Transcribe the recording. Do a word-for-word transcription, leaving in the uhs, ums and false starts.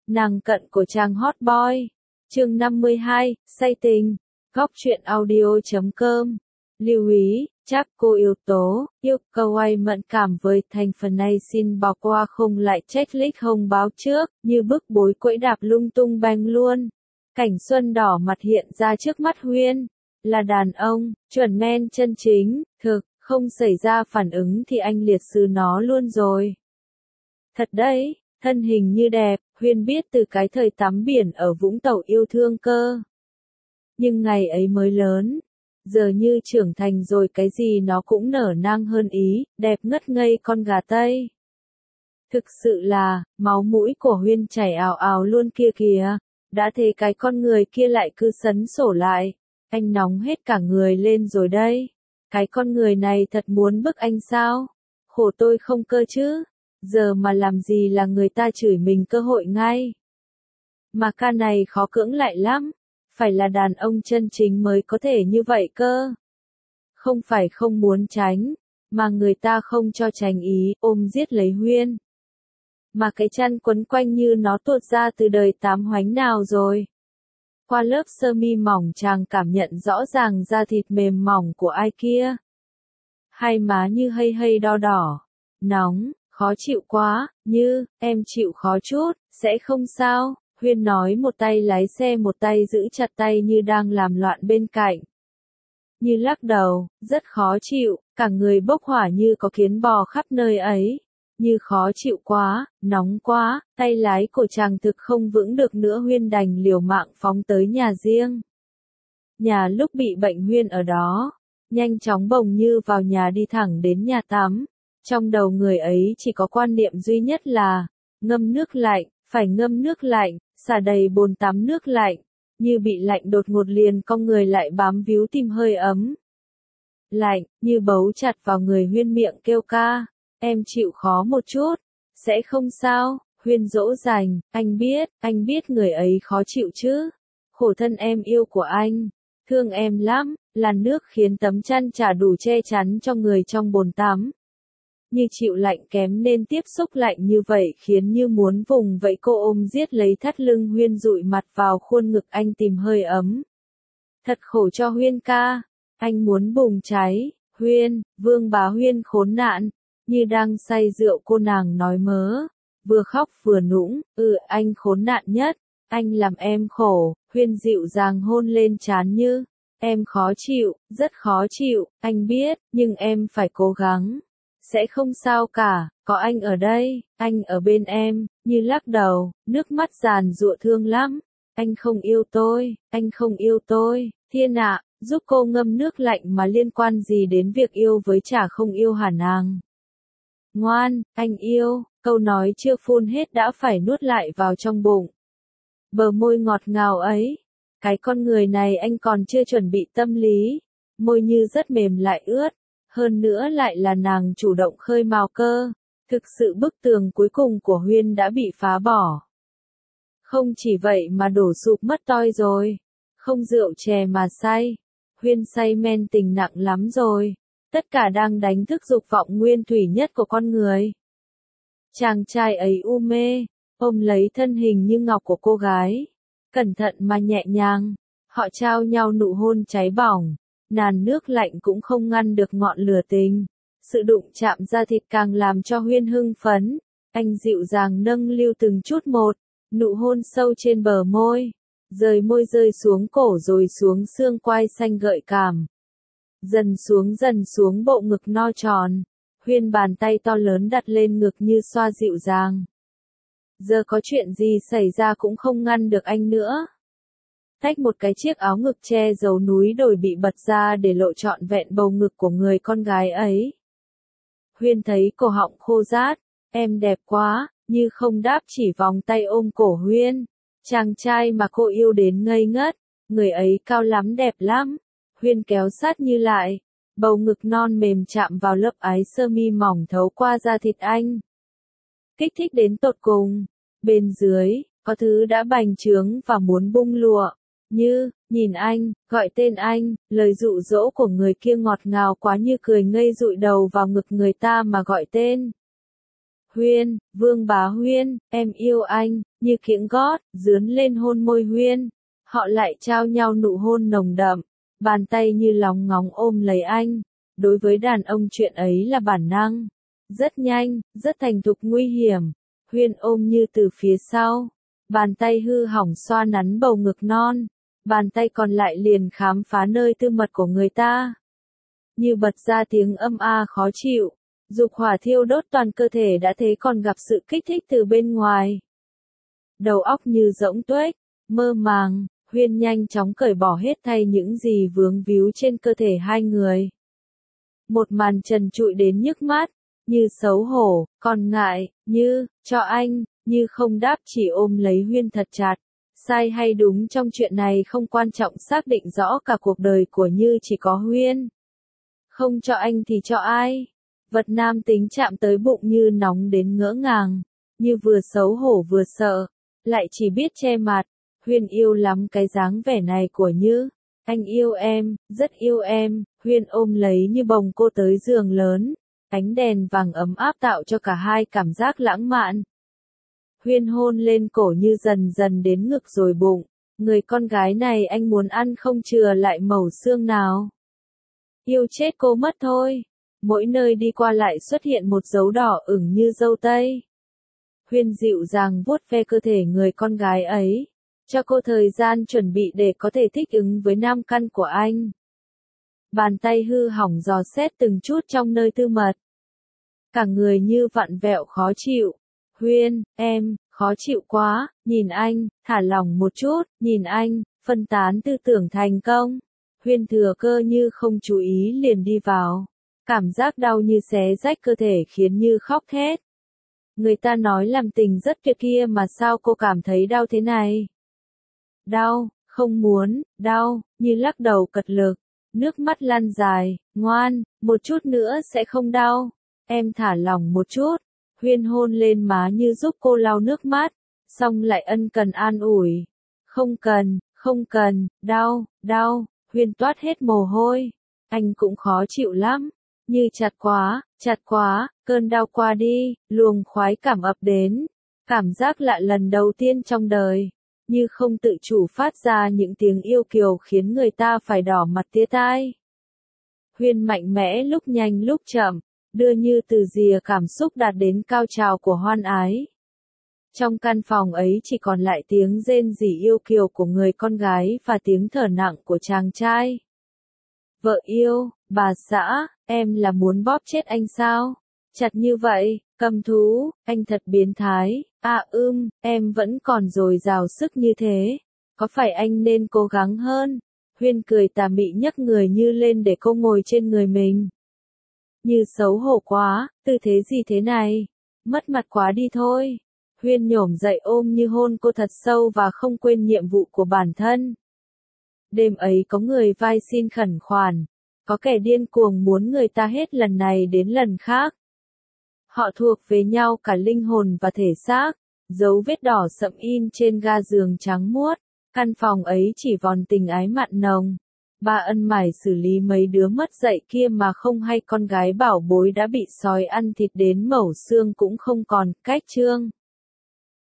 Nàng cận của chàng hot boy. Chương năm mươi hai, say tình. Góc truyện audio chấm com. Lưu ý, chắc cô yếu tố, yêu cầu ai mẫn cảm với thành phần này xin bỏ qua, không lại checklist không báo trước, như bức bối quẫy đạp lung tung banh luôn. Cảnh xuân đỏ mặt hiện ra trước mắt Huyên. Là đàn ông, chuẩn men chân chính, thực, không xảy ra phản ứng thì anh liệt sư nó luôn rồi. Thật đấy, thân hình như đẹp, Huyên biết từ cái thời tắm biển ở Vũng Tàu yêu thương cơ. Nhưng ngày ấy mới lớn, giờ như trưởng thành rồi cái gì nó cũng nở nang hơn ý, đẹp ngất ngây con gà Tây. Thực sự là, máu mũi của Huyên chảy ào ào luôn kia kìa, đã thế cái con người kia lại cứ sấn sổ lại, anh nóng hết cả người lên rồi đây. Cái con người này thật muốn bức anh sao? Khổ tôi không cơ chứ. Giờ mà làm gì là người ta chửi mình cơ hội ngay. Mà ca này khó cưỡng lại lắm. Phải là đàn ông chân chính mới có thể như vậy cơ. Không phải không muốn tránh, mà người ta không cho tránh ý, ôm giết lấy Huyên. Mà cái chăn quấn quanh như nó tuột ra từ đời tám hoánh nào rồi. Qua lớp sơ mi mỏng chàng cảm nhận rõ ràng da thịt mềm mỏng của ai kia. Hai má như hây hây đo đỏ, nóng, khó chịu quá, như, em chịu khó chút, sẽ không sao, Huyên nói một tay lái xe một tay giữ chặt tay như đang làm loạn bên cạnh. Như lắc đầu, rất khó chịu, cả người bốc hỏa như có kiến bò khắp nơi ấy. Như khó chịu quá, nóng quá, tay lái của chàng thực không vững được nữa, Huyên đành liều mạng phóng tới nhà riêng. Nhà lúc bị bệnh Huyên ở đó, nhanh chóng bồng như vào nhà đi thẳng đến nhà tắm. Trong đầu người ấy chỉ có quan niệm duy nhất là, ngâm nước lạnh, phải ngâm nước lạnh, xả đầy bồn tắm nước lạnh, như bị lạnh đột ngột liền con người lại bám víu tìm hơi ấm. Lạnh, như bấu chặt vào người Huyên miệng kêu ca. Em chịu khó một chút, sẽ không sao, Huyên dỗ dành, anh biết, anh biết người ấy khó chịu chứ. Khổ thân em yêu của anh, thương em lắm, làn nước khiến tấm chăn chả đủ che chắn cho người trong bồn tắm. Như chịu lạnh kém nên tiếp xúc lạnh như vậy khiến như muốn vùng vậy cô ôm giết lấy thắt lưng Huyên dụi mặt vào khuôn ngực anh tìm hơi ấm. Thật khổ cho Huyên ca, anh muốn bùng cháy, Huyên, Vương Bá Huyên khốn nạn. Như đang say rượu cô nàng nói mớ, vừa khóc vừa nũng, ừ anh khốn nạn nhất, anh làm em khổ, Huyên dịu dàng hôn lên trán Như, em khó chịu, rất khó chịu, anh biết, nhưng em phải cố gắng, sẽ không sao cả, có anh ở đây, anh ở bên em, Như lắc đầu, nước mắt giàn giụa thương lắm, anh không yêu tôi, anh không yêu tôi, Thiên ạ, giúp cô ngâm nước lạnh mà liên quan gì đến việc yêu với chả không yêu hả nàng. Ngoan, anh yêu, câu nói chưa phun hết đã phải nuốt lại vào trong bụng. Bờ môi ngọt ngào ấy, cái con người này anh còn chưa chuẩn bị tâm lý, môi như rất mềm lại ướt, hơn nữa lại là nàng chủ động khơi mào cơ, thực sự bức tường cuối cùng của Huyên đã bị phá bỏ. Không chỉ vậy mà đổ sụp mất toi rồi, không rượu chè mà say, Huyên say men tình nặng lắm rồi. Tất cả đang đánh thức dục vọng nguyên thủy nhất của con người. Chàng trai ấy u mê, ôm lấy thân hình như ngọc của cô gái. Cẩn thận mà nhẹ nhàng, họ trao nhau nụ hôn cháy bỏng. Nàn nước lạnh cũng không ngăn được ngọn lửa tình. Sự đụng chạm da thịt càng làm cho Huyên hưng phấn. Anh dịu dàng nâng niu từng chút một, nụ hôn sâu trên bờ môi. Rời môi rơi xuống cổ rồi xuống xương quai xanh gợi cảm. Dần xuống dần xuống bộ ngực no tròn, Huyên bàn tay to lớn đặt lên ngực như xoa dịu dàng. Giờ có chuyện gì xảy ra cũng không ngăn được anh nữa. Tách một cái chiếc áo ngực che giấu núi đồi bị bật ra để lộ trọn vẹn bầu ngực của người con gái ấy. Huyên thấy cổ họng khô rát, em đẹp quá, như không đáp chỉ vòng tay ôm cổ Huyên. Chàng trai mà cô yêu đến ngây ngất, người ấy cao lắm đẹp lắm. Huyên kéo sát Như lại, bầu ngực non mềm chạm vào lớp áo sơ mi mỏng thấu qua da thịt anh. Kích thích đến tột cùng, bên dưới, có thứ đã bành trướng và muốn bung lụa. Như, nhìn anh, gọi tên anh, lời dụ dỗ của người kia ngọt ngào quá, Như cười ngây dụi đầu vào ngực người ta mà gọi tên. Huyên, Vương Bá Huyên, em yêu anh, như kiếng gót, dướn lên hôn môi Huyên. Họ lại trao nhau nụ hôn nồng đậm, bàn tay như lóng ngóng ôm lấy anh. Đối với đàn ông chuyện ấy là bản năng. Rất nhanh, rất thành thục nguy hiểm. Huyên ôm Như từ phía sau. Bàn tay hư hỏng xoa nắn bầu ngực non. Bàn tay còn lại liền khám phá nơi tư mật của người ta. Như bật ra tiếng âm a khó chịu. Dục hỏa thiêu đốt toàn cơ thể đã thế còn gặp sự kích thích từ bên ngoài. Đầu óc như rỗng tuếch, mơ màng, Huyên nhanh chóng cởi bỏ hết thay những gì vướng víu trên cơ thể hai người. Một màn trần trụi đến nhức mắt, Như xấu hổ, còn ngại, Như, cho anh, Như không đáp chỉ ôm lấy Huyên thật chặt. Sai hay đúng trong chuyện này không quan trọng, xác định rõ cả cuộc đời của Như chỉ có Huyên. Không cho anh thì cho ai? Vật nam tính chạm tới bụng Như nóng đến ngỡ ngàng. Như vừa xấu hổ vừa sợ, lại chỉ biết che mặt. Huyên yêu lắm cái dáng vẻ này của Như. Anh yêu em, rất yêu em. Huyên ôm lấy Như bồng cô tới giường lớn. Ánh đèn vàng ấm áp tạo cho cả hai cảm giác lãng mạn. Huyên hôn lên cổ Như dần dần đến ngực rồi bụng. Người con gái này anh muốn ăn không chừa lại mẩu xương nào. Yêu chết cô mất thôi. Mỗi nơi đi qua lại xuất hiện một dấu đỏ ửng như dâu tây. Huyên dịu dàng vuốt ve cơ thể người con gái ấy, cho cô thời gian chuẩn bị để có thể thích ứng với nam căn của anh. Bàn tay hư hỏng dò xét từng chút trong nơi tư mật. Cả người Như vặn vẹo khó chịu. Huyên, em, khó chịu quá, nhìn anh, thả lỏng một chút, nhìn anh, phân tán tư tưởng thành công. Huyên thừa cơ Như không chú ý liền đi vào. Cảm giác đau như xé rách cơ thể khiến Như khóc thét. Người ta nói làm tình rất tuyệt kia mà sao cô cảm thấy đau thế này? Đau, không muốn, đau, Như lắc đầu cật lực. Nước mắt lăn dài, ngoan, một chút nữa sẽ không đau. Em thả lỏng một chút. Huyên hôn lên má Như giúp cô lau nước mắt, xong lại ân cần an ủi. Không cần, không cần, đau, đau, Huyên toát hết mồ hôi. Anh cũng khó chịu lắm. Như chặt quá, chặt quá, cơn đau qua đi, luồng khoái cảm ập đến. Cảm giác lạ lần đầu tiên trong đời. Như không tự chủ phát ra những tiếng yêu kiều khiến người ta phải đỏ mặt tía tai. Huyên mạnh mẽ lúc nhanh lúc chậm, đưa Như từ rìa cảm xúc đạt đến cao trào của hoan ái. Trong căn phòng ấy chỉ còn lại tiếng rên rỉ yêu kiều của người con gái và tiếng thở nặng của chàng trai. Vợ yêu, bà xã, em là muốn bóp chết anh sao? Chặt như vậy, cầm thú, anh thật biến thái. À ưm, em vẫn còn dồi dào sức như thế. Có phải anh nên cố gắng hơn? Huyên cười tà mị nhấc người Như lên để cô ngồi trên người mình. Như xấu hổ quá, tư thế gì thế này? Mất mặt quá đi thôi. Huyên nhổm dậy ôm Như hôn cô thật sâu và không quên nhiệm vụ của bản thân. Đêm ấy có người vai xin khẩn khoản, có kẻ điên cuồng muốn người ta hết lần này đến lần khác. Họ thuộc về nhau cả linh hồn và thể xác, dấu vết đỏ sậm in trên ga giường trắng muốt, căn phòng ấy chỉ vòn tình ái mặn nồng. Ba ân mải xử lý mấy đứa mất dạy kia mà không hay con gái bảo bối đã bị sói ăn thịt đến mẩu xương cũng không còn, cách chương.